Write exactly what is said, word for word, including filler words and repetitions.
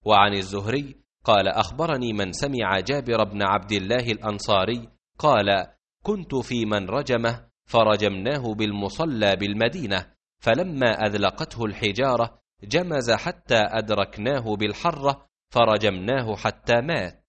وعن الزهري قال أخبرني من سمع جابر بن عبد الله الأنصاري قال كنت في من رجمه فرجمناه بالمصلى بالمدينة، فلما أذلقته الحجارة جمز حتى أدركناه بالحرة فرجمناه حتى مات.